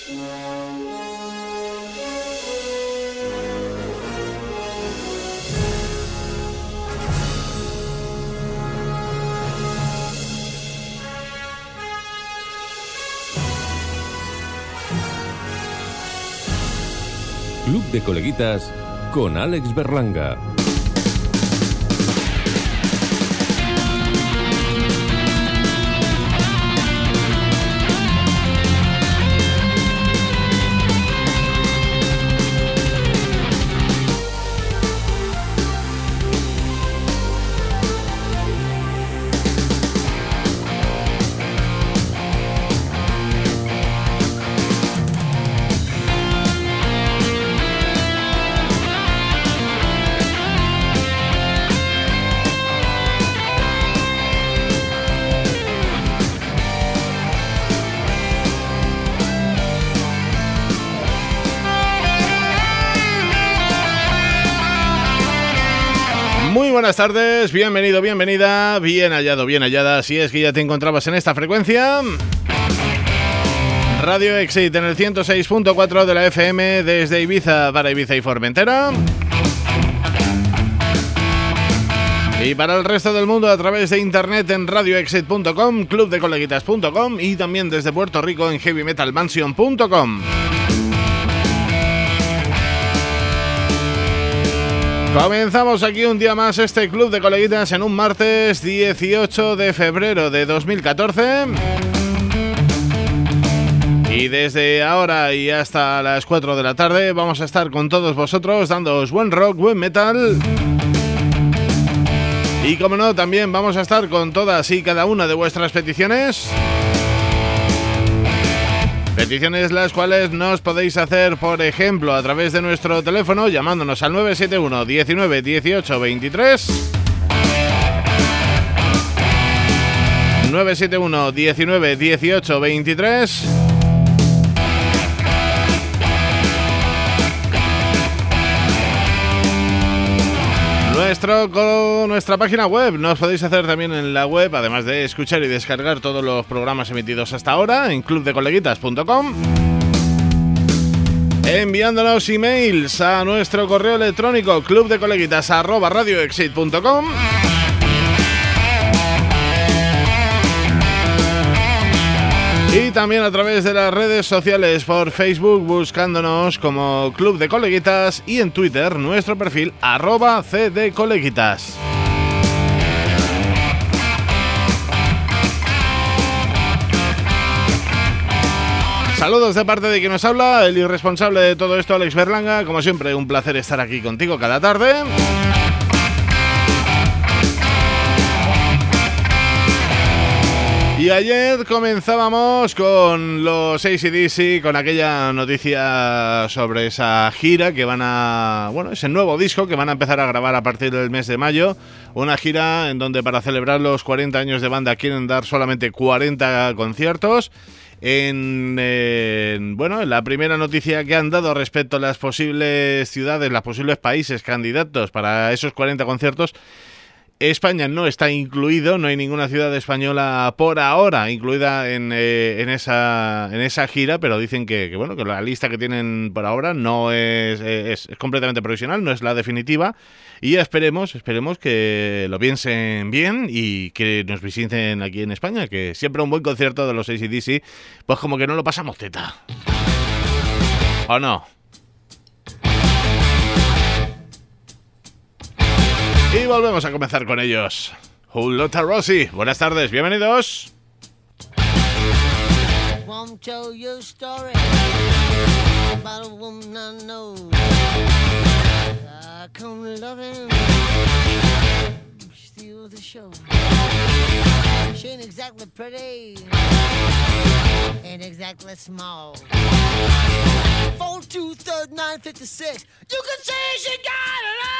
Club de Coleguitas con Alex Berlanga. Buenas tardes, bienvenido, bienvenida, bien hallado, bien hallada, si es que ya te encontrabas en esta frecuencia. Radio Exit en el 106.4 de la FM desde Ibiza para Ibiza y Formentera. Y para el resto del mundo a través de internet en radioexit.com, clubdecoleguitas.com y también desde Puerto Rico en heavymetalmansion.com. Comenzamos aquí un día más este Club de Coleguitas en un martes 18 de febrero de 2014. Y desde ahora y hasta las 4 de la tarde vamos a estar con todos vosotros dándoos buen rock, buen metal. Y como no, también vamos a estar con todas y cada una de vuestras peticiones. Peticiones las cuales nos podéis hacer, por ejemplo, a través de nuestro teléfono, llamándonos al 971 19 18 23. 971 19 18 23. Con nuestra página web, nos podéis hacer también en la web, además de escuchar y descargar todos los programas emitidos hasta ahora en clubdecoleguitas.com, enviándonos emails a nuestro correo electrónico clubdecoleguitas@radioexit.com. Y también a través de las redes sociales por Facebook buscándonos como Club de Coleguitas y en Twitter nuestro perfil @cdcoleguitas. Saludos de parte de quien nos habla, el irresponsable de todo esto, Alex Berlanga. Como siempre, un placer estar aquí contigo cada tarde. Y ayer comenzábamos con los AC/DC, con aquella noticia sobre esa gira que van a... Bueno, ese nuevo disco que van a empezar a grabar a partir del mes de mayo. Una gira en donde para celebrar los 40 años de banda quieren dar solamente 40 conciertos. En la primera noticia que han dado respecto a las posibles ciudades, los posibles países candidatos para esos 40 conciertos, España no está incluido, no hay ninguna ciudad española por ahora incluida en esa gira, pero dicen que la lista que tienen por ahora no es completamente provisional, no es la definitiva, y esperemos que lo piensen bien y que nos visiten aquí en España, que siempre un buen concierto de los AC/DC, pues como que no lo pasamos teta. ¿O no? Y volvemos a comenzar con ellos. Hulota Rossi, buenas tardes, bienvenidos. Won't tell your story about a woman I know. I come loving, steal the show. She ain't exactly pretty, ain't exactly small. 4-2-3-9-56. You can say she got it all.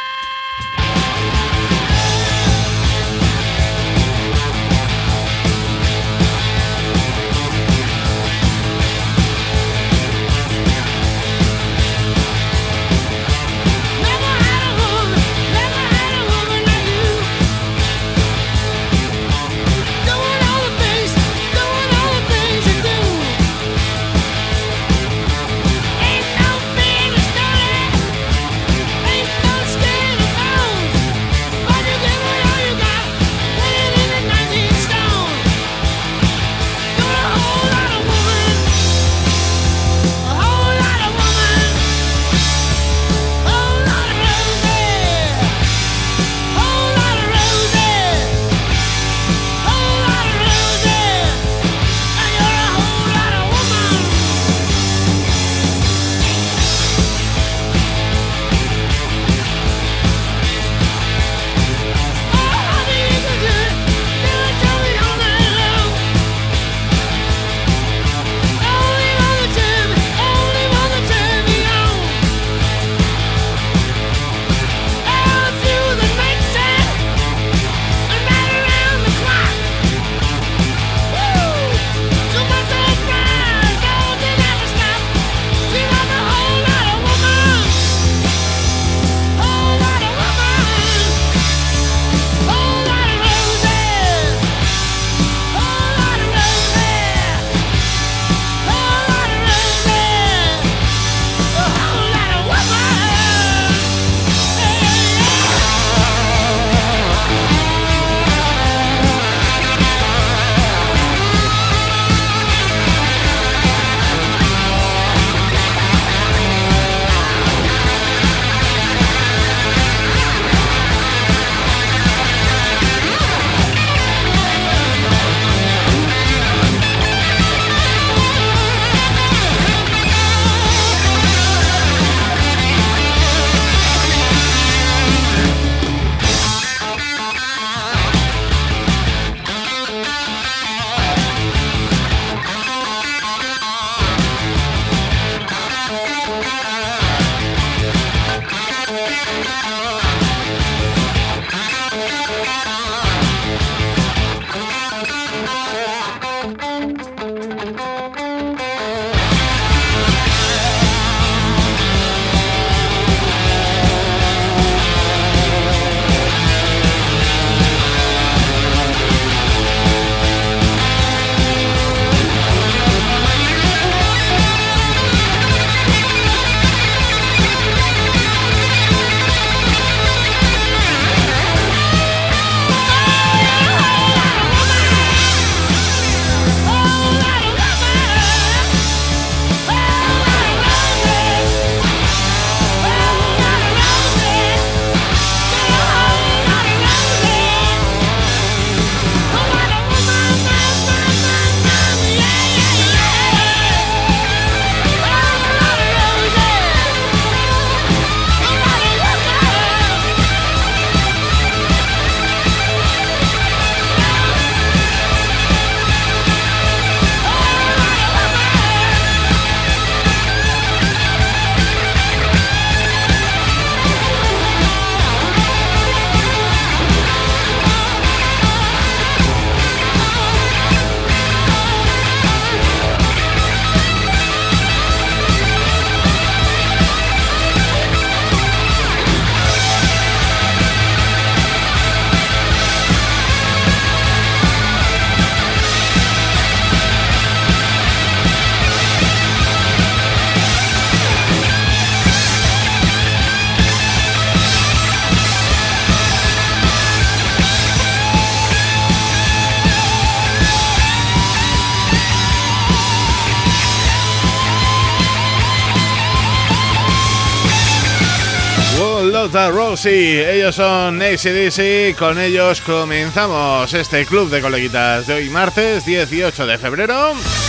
Out a Rosie. Ellos son AC/DC. Con ellos comenzamos este club de coleguitas de hoy, martes 18 de febrero.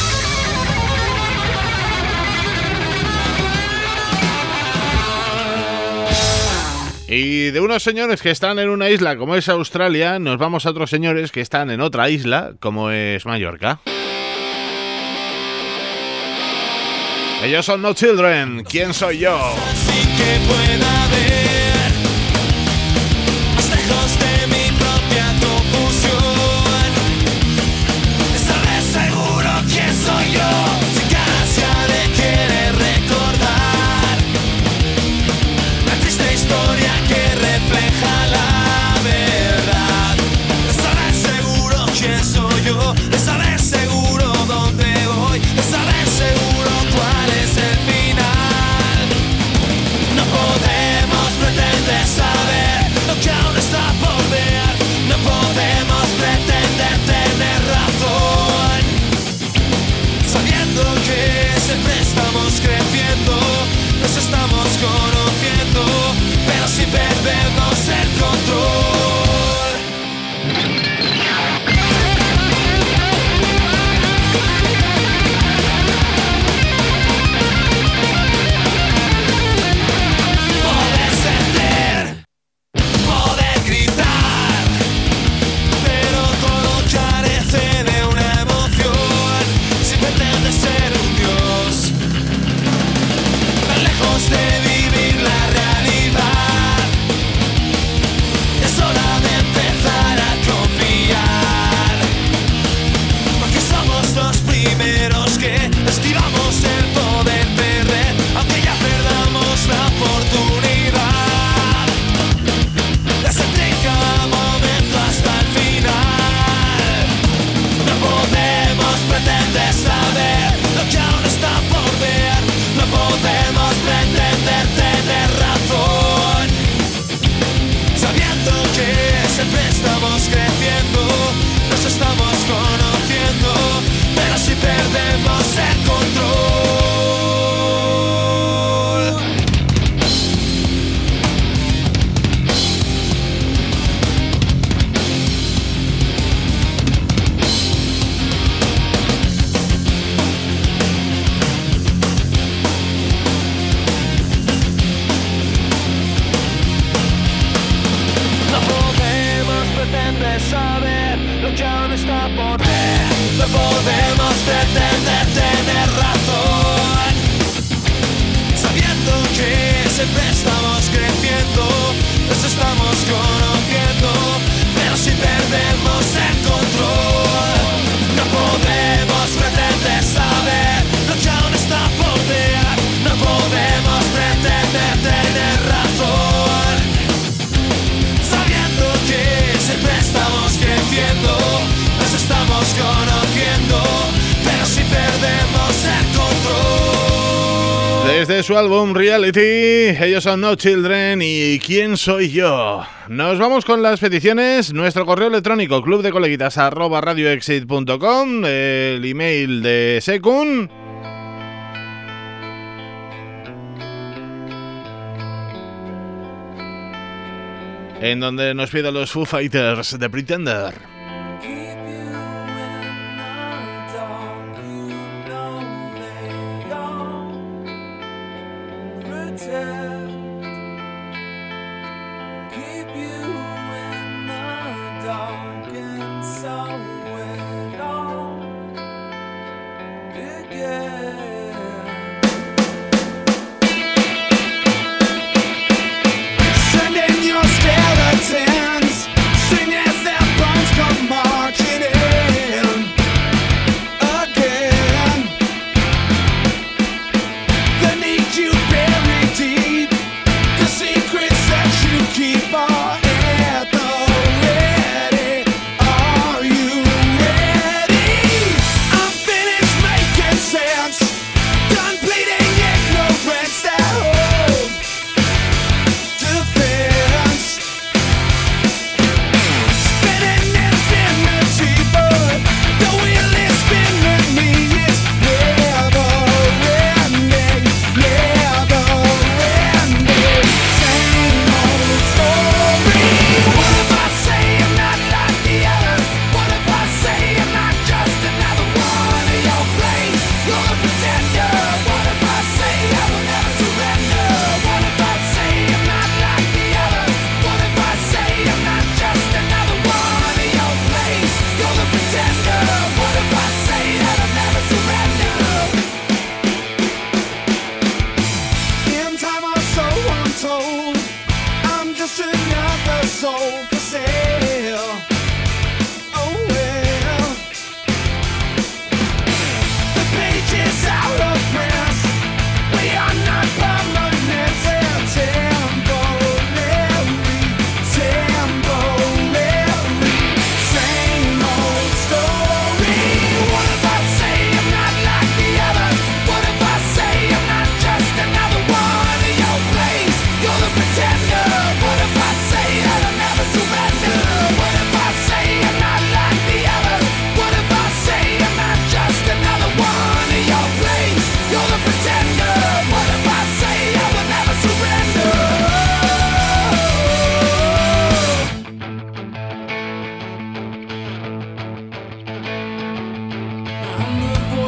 Y de unos señores que están en una isla como es Australia, nos vamos a otros señores que están en otra isla como es Mallorca. Ellos son No Children. ¿Quién soy yo? Así que pueda ver más lejos de mi propia confusión. ¿Sabes seguro quién soy yo? Sin gracia de querer recordar la triste historia que refleja la verdad. ¿Sabes seguro quién soy yo? ¿Sabes seguro dónde voy? ¿Sabes seguro cuál es el final? No podemos pretender saber lo que aún está por ver. No podemos pretender tener razón, sabiendo que siempre estamos creciendo, nos estamos conociendo, pero si perdemos el control. De vivir la realidad, es hora de empezar a confiar, porque somos los primeros que esquivamos el poder perder, aunque ya perdamos la oportunidad. Desde cada momento hasta el final, no podemos pretender saber lo que aún está por ver. No podemos pretender tener razón, sabiendo que siempre estamos creciendo, nos estamos conociendo, pero si perdemos el control. Saber lo que aún está por ver. No podemos pretender tener razón, sabiendo que siempre estamos creciendo, nos estamos conociendo, pero si perdemos el control, no podemos pretender saber lo que aún está por ver. No podemos pretender tener razón, sabiendo que siempre estamos creciendo, nos estamos conociendo, pero si perdemos el control. Desde su álbum Reality, ellos son No Children y ¿Quién soy yo? Nos vamos con las peticiones. Nuestro correo electrónico clubdecoleguitas@radioexit.com, el email de Sekun, en donde nos piden los Foo Fighters de Pretender. Sing as their bones come marching in. sail.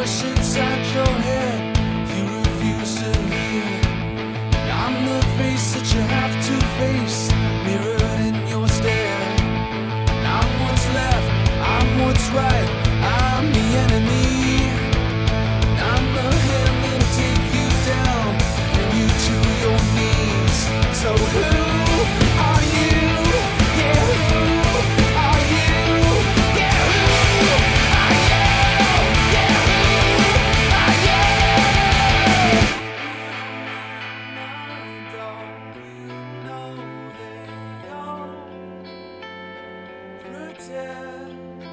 rush inside your head. You refuse to hear. I'm the face that you have to face, mirrored in your stare. I'm what's left, I'm what's right, I'm the enemy. I'm the hand that'll take you down, bring you to your knees. So who are you? Yeah, who are you? Yeah, who are you? Yeah, who are you? Don't you know they all pretend?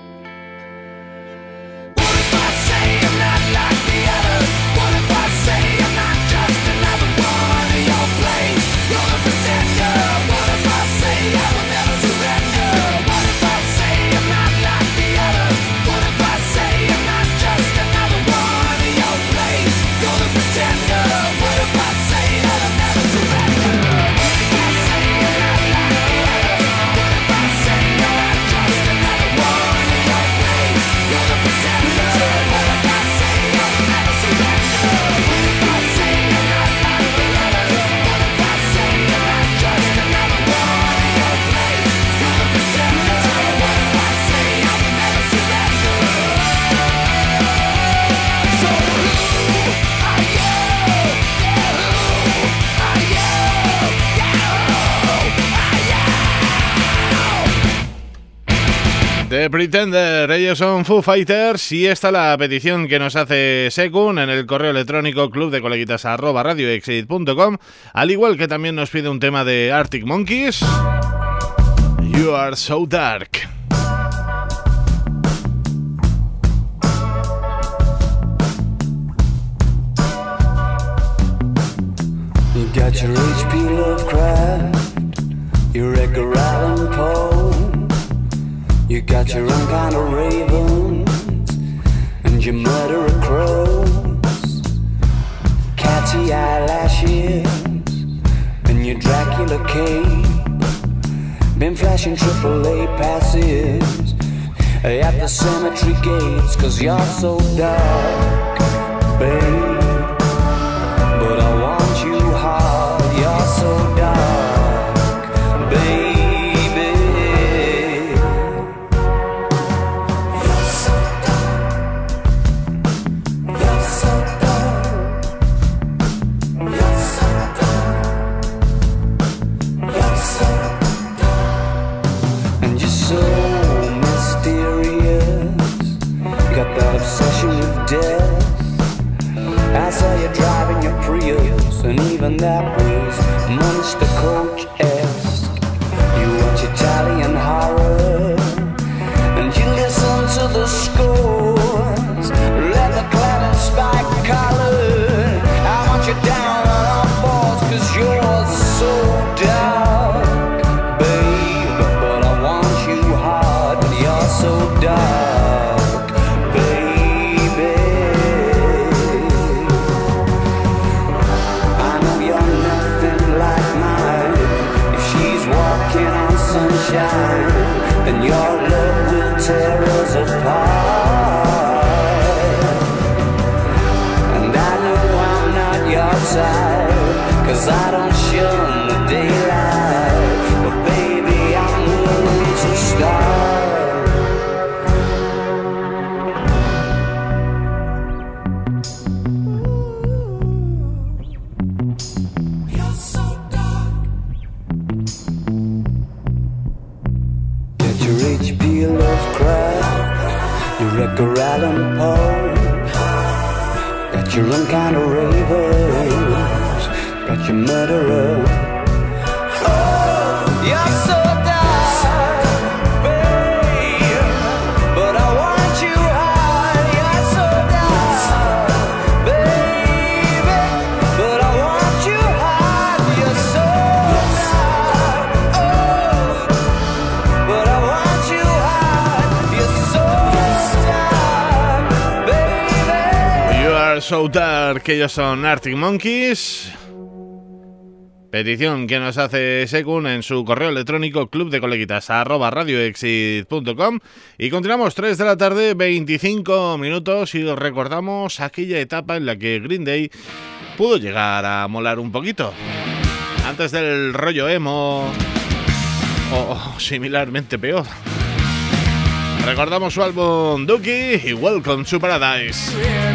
What if I say I'm not like the others? What if I say I'm not just another one of your plays? You're the pretender. What if I say I will never surrender? What if I say I'm not like the others? What if I say I'm not just another one of your plays? You're the pretender. What if I say that I'll never surrender? What if I say I'm not like the others? What if I say I'm not just another one of your plays? You're the pretender. What if I say I will never surrender? What if I say I'm not like the others? What if I say I'm not just another one of your plays? You're the pretender. What if I say I will never surrender? So who are you? Yeah, who are you? Yeah, who are you? The Pretender, ellos son Foo Fighters y esta la petición que nos hace Sekun en el correo electrónico clubdecoleguitas@radioexit.com, al igual que también nos pide un tema de Arctic Monkeys, You Are So Dark. You got your HP Lovecraft, your Edgar Allan Poe. You got your own kind of ravens and your murderer crows, catty eyelashes and your Dracula cape. Been flashing AAA passes at the cemetery gates, 'cause you're so dark, babe. But I want you hard, you're so dark, baby. You're so dark, you're so dark, you're so dark, you're so dark. And you're so mysterious, got that obsession with death. I saw you driving your Prius, and even that was Monster Coach-esque. You watch Italian horror, and you listen to the scores. Let the claret spike collar. I want you down on our balls, 'cause you're so dark, babe. But I want you hard, but you're so dark, baby. I know you're nothing like mine. If she's walking on sunshine, then your love will tear us apart. And I know I'm not your type, 'cause I don't shun the daylight. But baby, I'm willing to start. You're so dark. Get your HP Lovecraft, your Edgar Allan Poe. Got your own kind of ravens, got your murderer. Oh, you're so dark, babe. But I want you hard. You're so dark, baby. But I want you hard. You're so dark. Oh, but I want you hard. You're so dark, baby. You Are So Dark, que ellos son Arctic Monkeys. Petición que nos hace Sekun en su correo electrónico clubdecoleguitas@radioexit.com. Y continuamos 3 de la tarde, 25 minutos, y recordamos aquella etapa en la que Green Day pudo llegar a molar un poquito. Antes del rollo emo, o similarmente peor. Recordamos su álbum Dookie y Welcome to Paradise.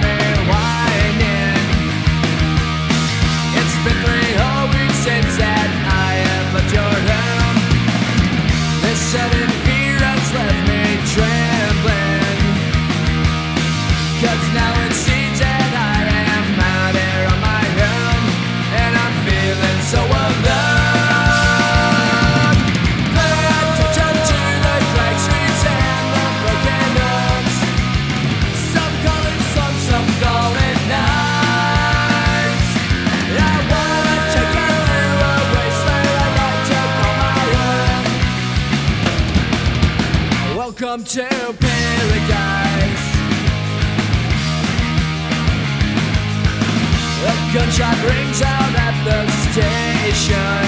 Since that I have left your home, this sudden fear has left me trembling. 'Cause now it seems that I am out here on my own, and I'm feeling so alone. Pay attention to the crack streets and the broken homes. Some call it some call it nights. I wanna check it. Welcome to paradise. A gunshot rings out at the station.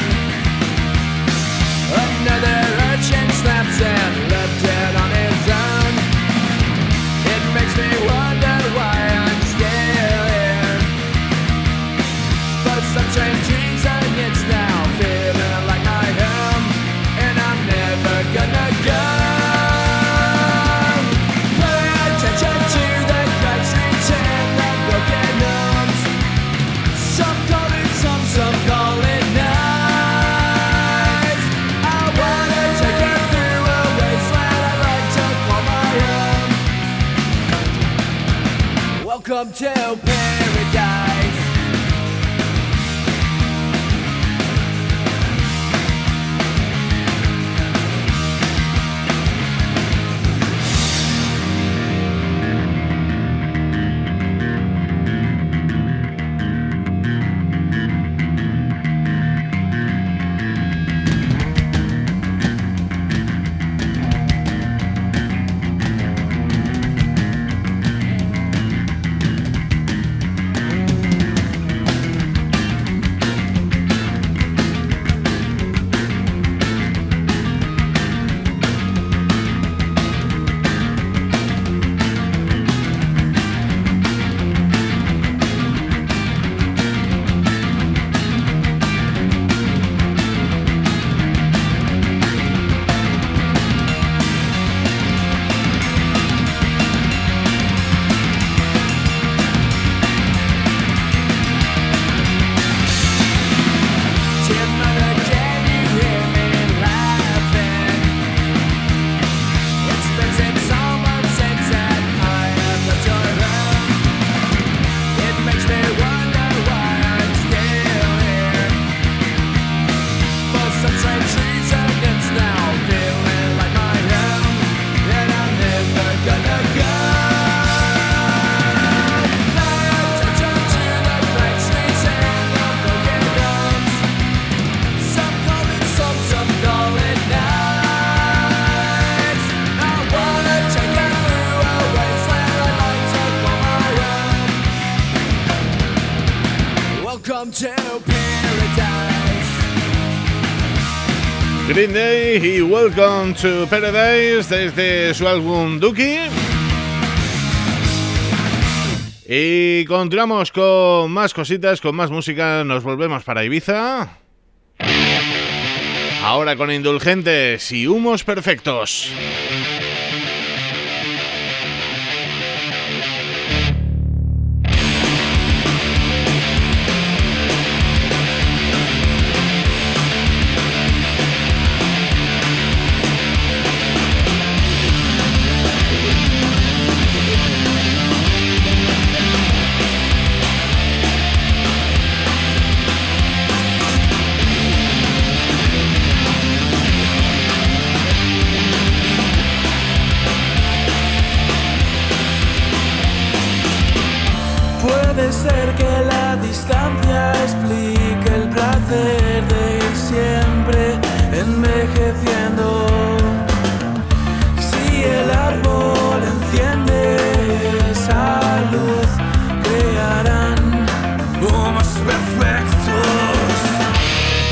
Another urchin snaps and left dead on his own. It makes me wonder why I'm still here. For some strange reason it's now feeling like my home, and I'm never gonna go. Some call it nice. I wanna take it through a wasteland I like to call my own. Welcome to paradise. Green Day y Welcome to Paradise desde su álbum Dookie. Y continuamos con más cositas, con más música. Nos volvemos para Ibiza. Ahora con Indulgentes y Humos Perfectos. Puede ser que la distancia explique el placer de ir siempre envejeciendo. Si el árbol enciende esa luz, crearán humos perfectos.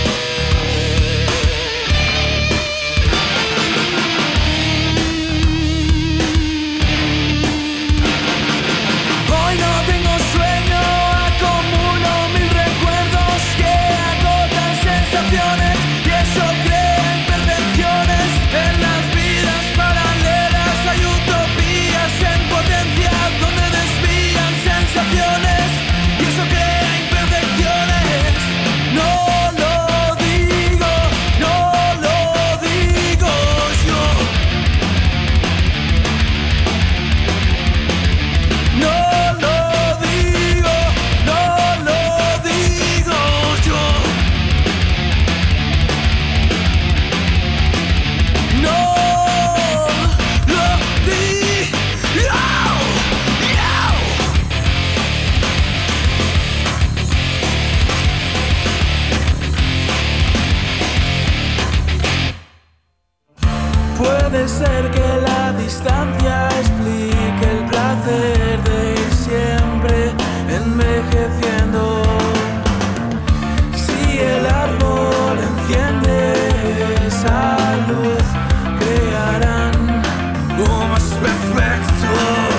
ser que la distancia explique el placer de ir siempre envejeciendo. Si el árbol enciende esa luz, crearán humos perfectos.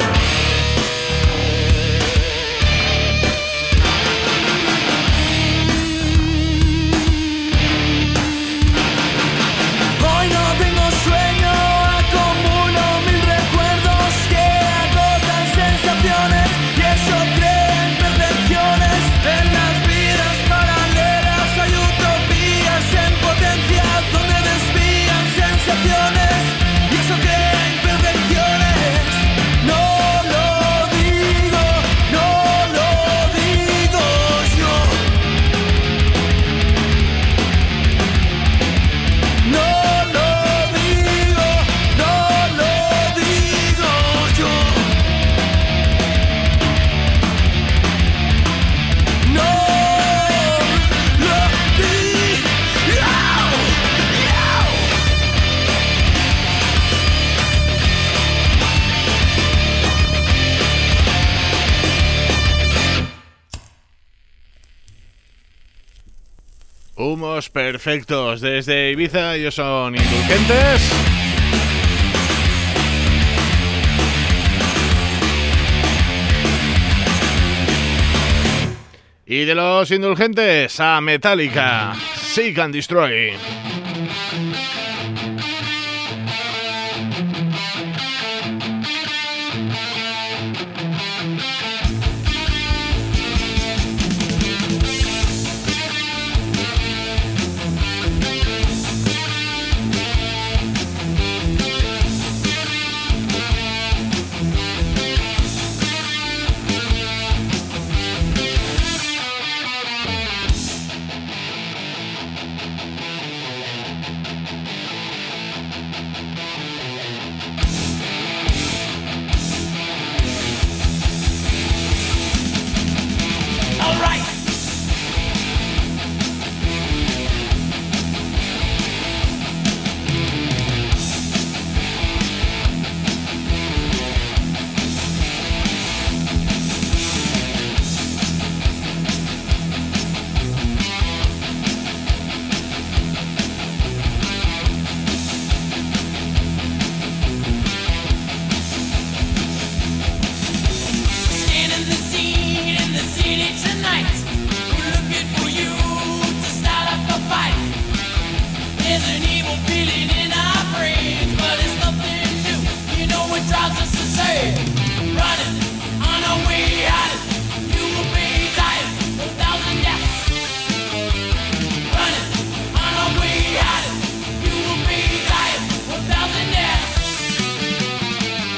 Humos perfectos desde Ibiza, ellos son Indulgentes. Y de los Indulgentes a Metallica, Seek and Destroy.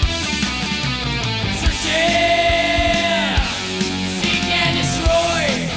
Seek and destroy.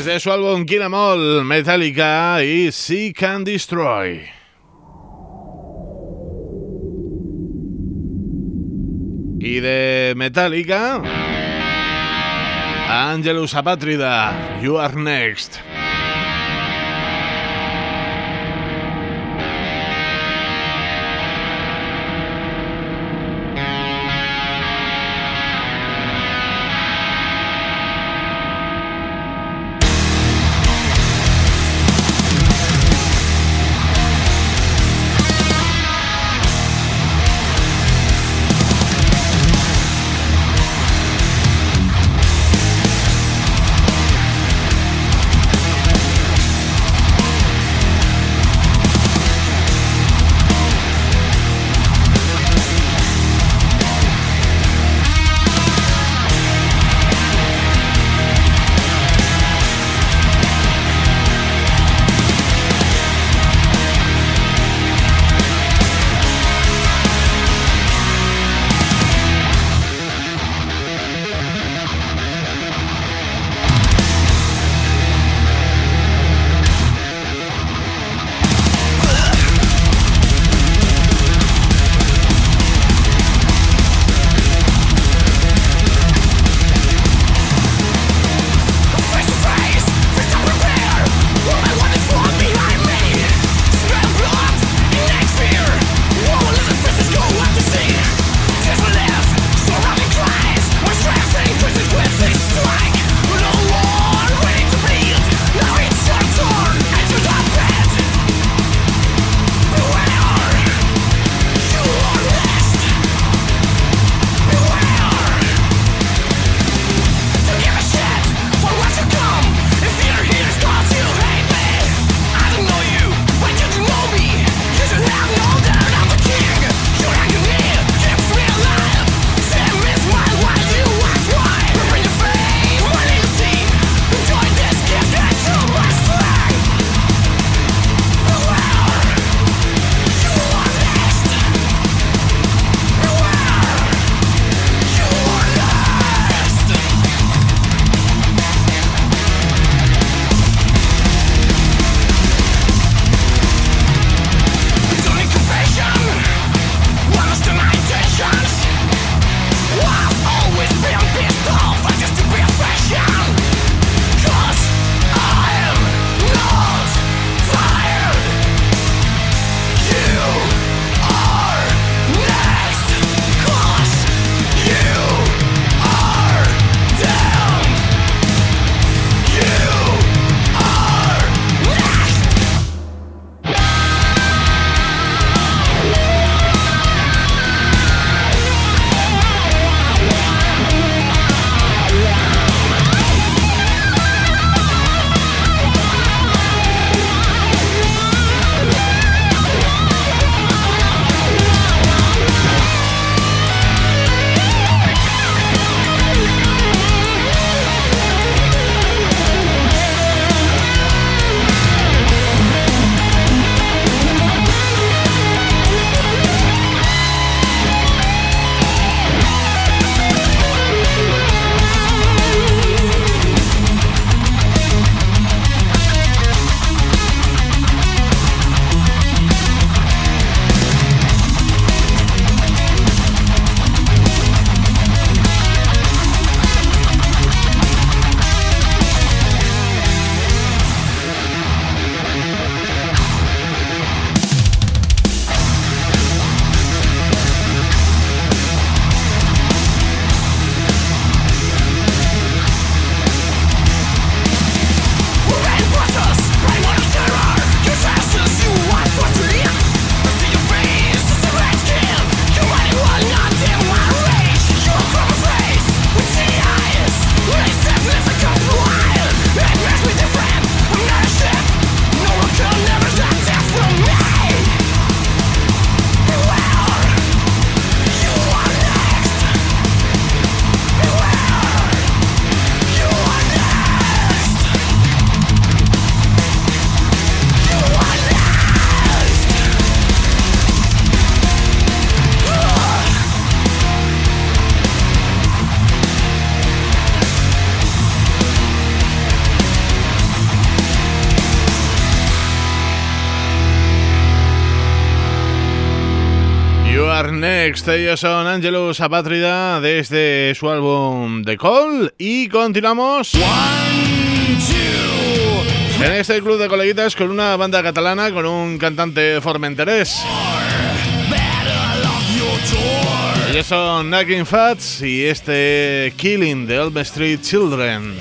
Desde su álbum Kill 'Em All, Metallica y Seek and Destroy. Y de Metallica, Angelus Apátrida, You Are Next. Are Next. Ellos son Angelus Apátrida desde su álbum The Call. Y continuamos en este club de coleguitas con una banda catalana, con un cantante formenterés. Ellos son Knocking Fats y este Killing the Elm Street Children.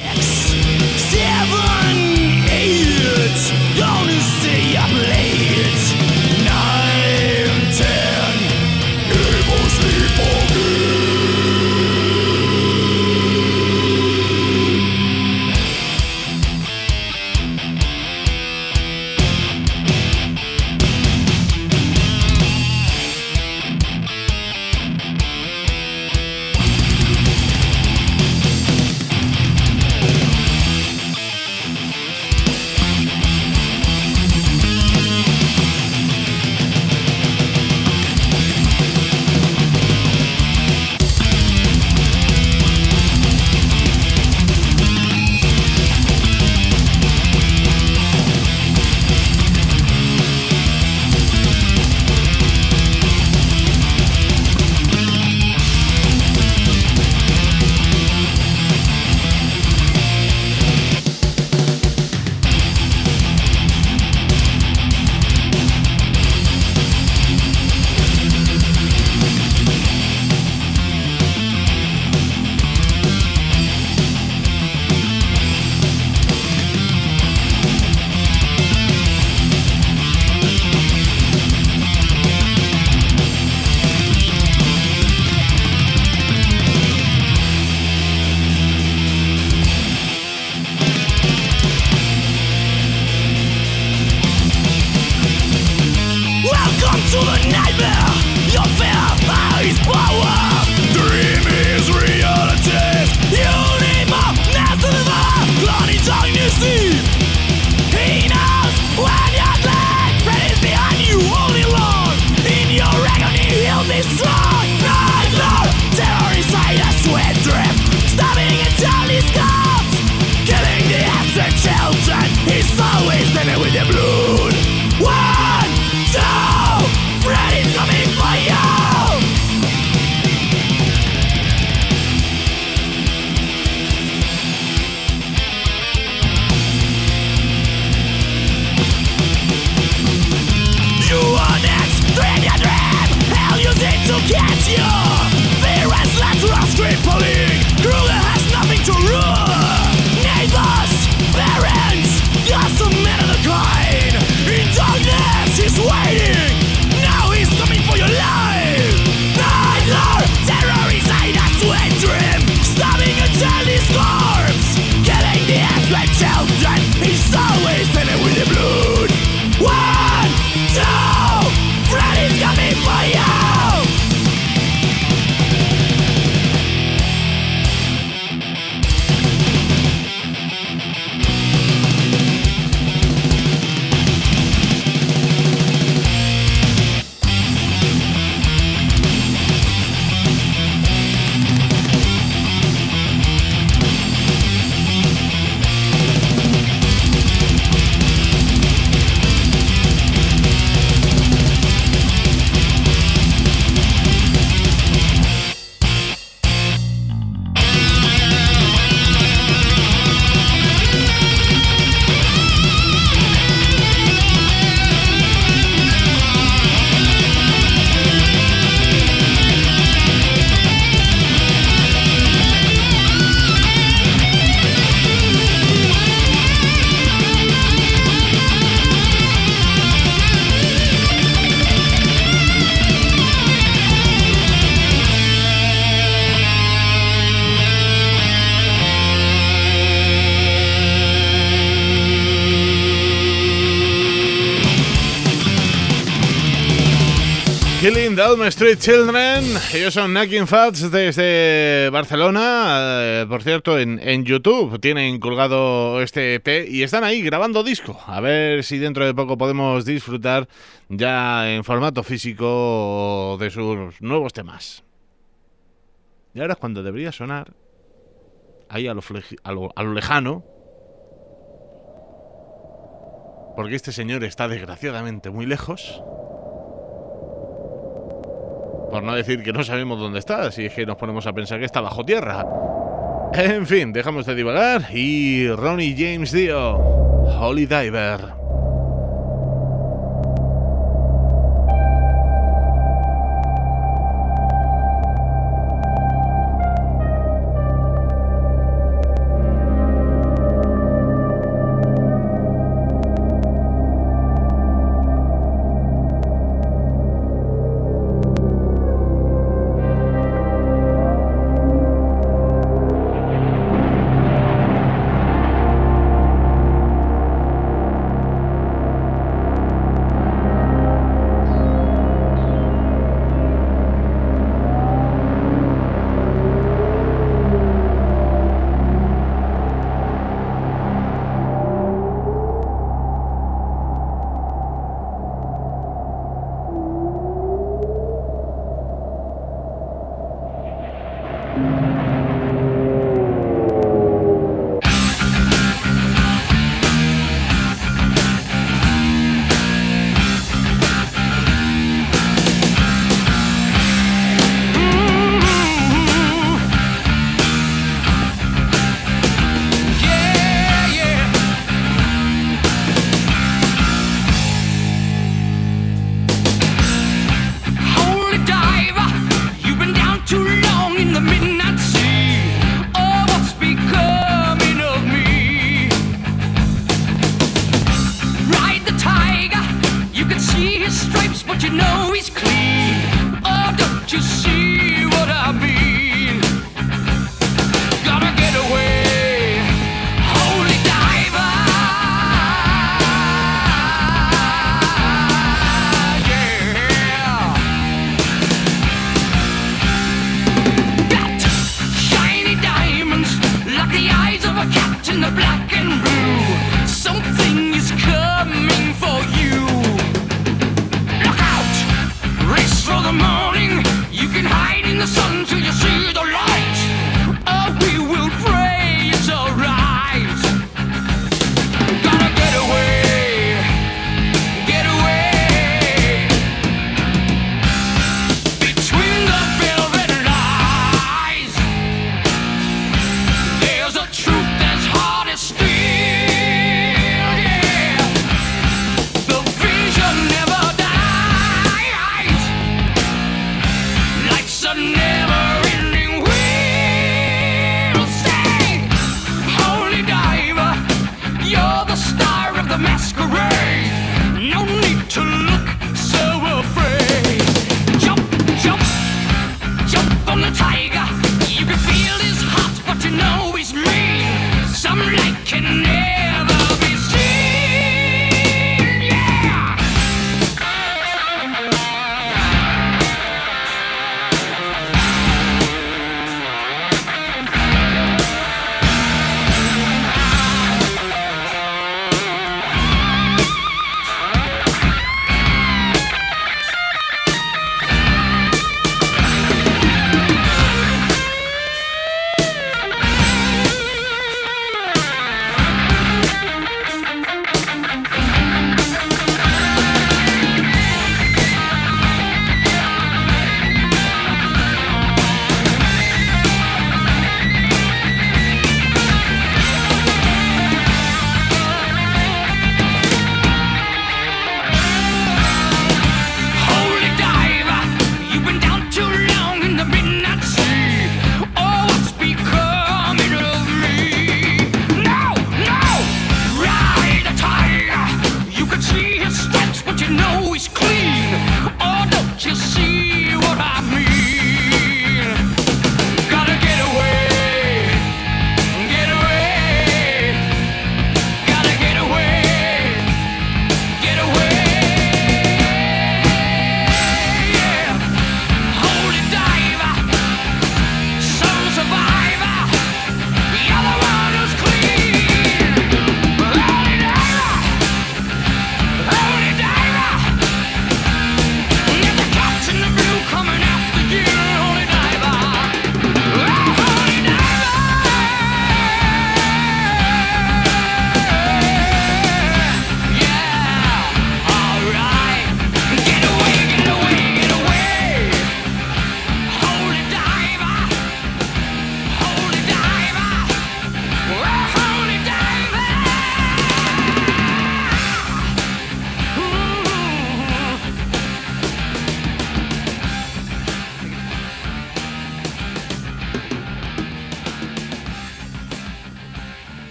Killing the Elm Street Children. Ellos son Knocking Fats desde Barcelona. Por cierto, en YouTube tienen colgado este EP y están ahí grabando disco. A ver si dentro de poco podemos disfrutar ya en formato físico de sus nuevos temas. Y ahora es cuando debería sonar ahí a lo lejano, porque este señor está desgraciadamente muy lejos. Por no decir que no sabemos dónde está, si es que nos ponemos a pensar que está bajo tierra. En fin, dejamos de divagar y Ronnie James Dio, Holy Diver.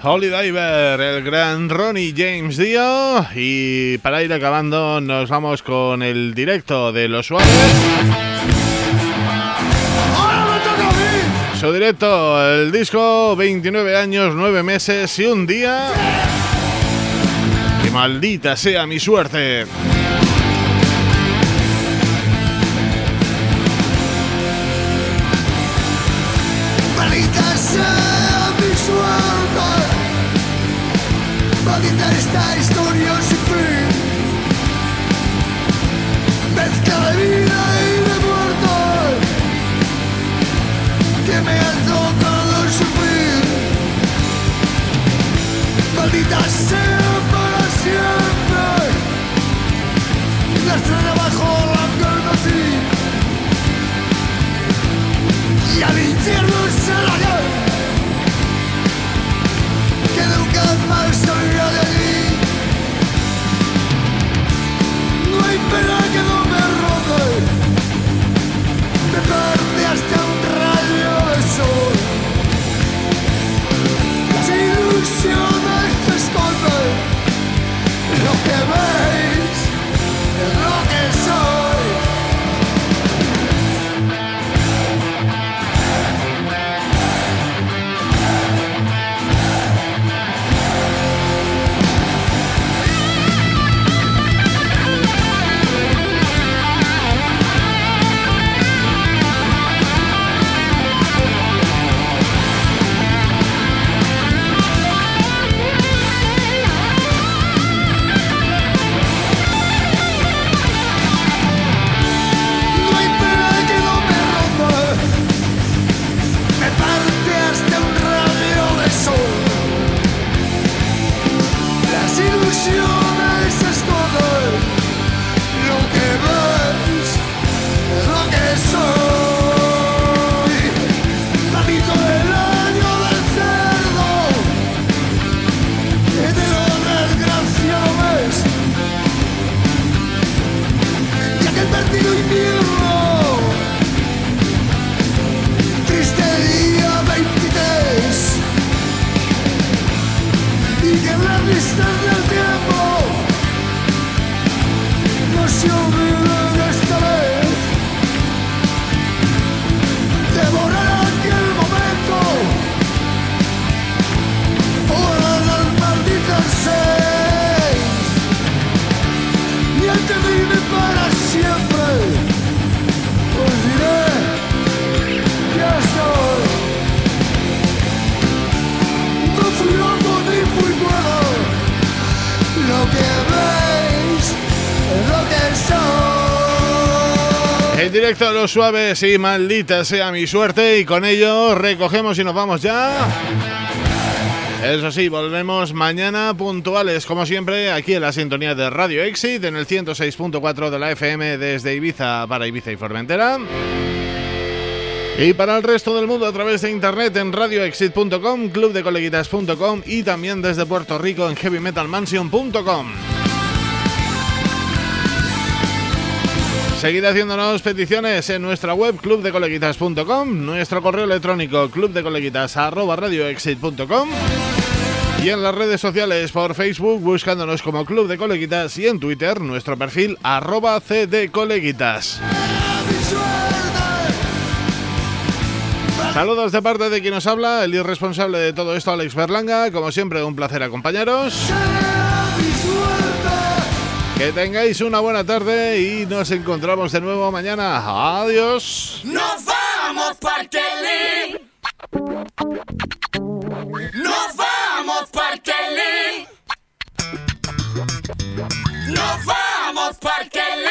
Holy Diver, el gran Ronnie James Dio. Y para ir acabando nos vamos con el directo de Los Suaves. Su directo, el disco 29 años, 9 meses y un día. Que maldita sea mi suerte. Maldita sea mi suerte. Maldita esta historia sin fin. Mezcla de vida y de muerte que me ha tocado sufrir. Maldita sea para siempre la estrella bajo la que nací. Y al infierno se la dio, que nunca más salga de allí. No hay pena que no me robe, me parte hasta un rayo de sol. Las ilusiones se esconden, lo que veis es lo que soy. Directo a Los Suaves y maldita sea mi suerte. Y con ello recogemos y nos vamos ya. Eso sí, volvemos mañana puntuales, como siempre, aquí en la sintonía de Radio Exit, en el 106.4 de la FM desde Ibiza para Ibiza y Formentera. Y para el resto del mundo a través de internet en radioexit.com, clubdecoleguitas.com y también desde Puerto Rico en heavymetalmansion.com. Seguid haciéndonos peticiones en nuestra web clubdecoleguitas.com, nuestro correo electrónico clubdecoleguitas@radioexit.com y en las redes sociales por Facebook buscándonos como Club de Coleguitas y en Twitter nuestro perfil @cdcoleguitas. Saludos de parte de quien nos habla, el irresponsable de todo esto, Alex Berlanga. Como siempre, un placer acompañaros. Que tengáis una buena tarde y nos encontramos de nuevo mañana. Adiós. Nos vamos Parkelin. Nos vamos Parkelin. Nos vamos Parkelin.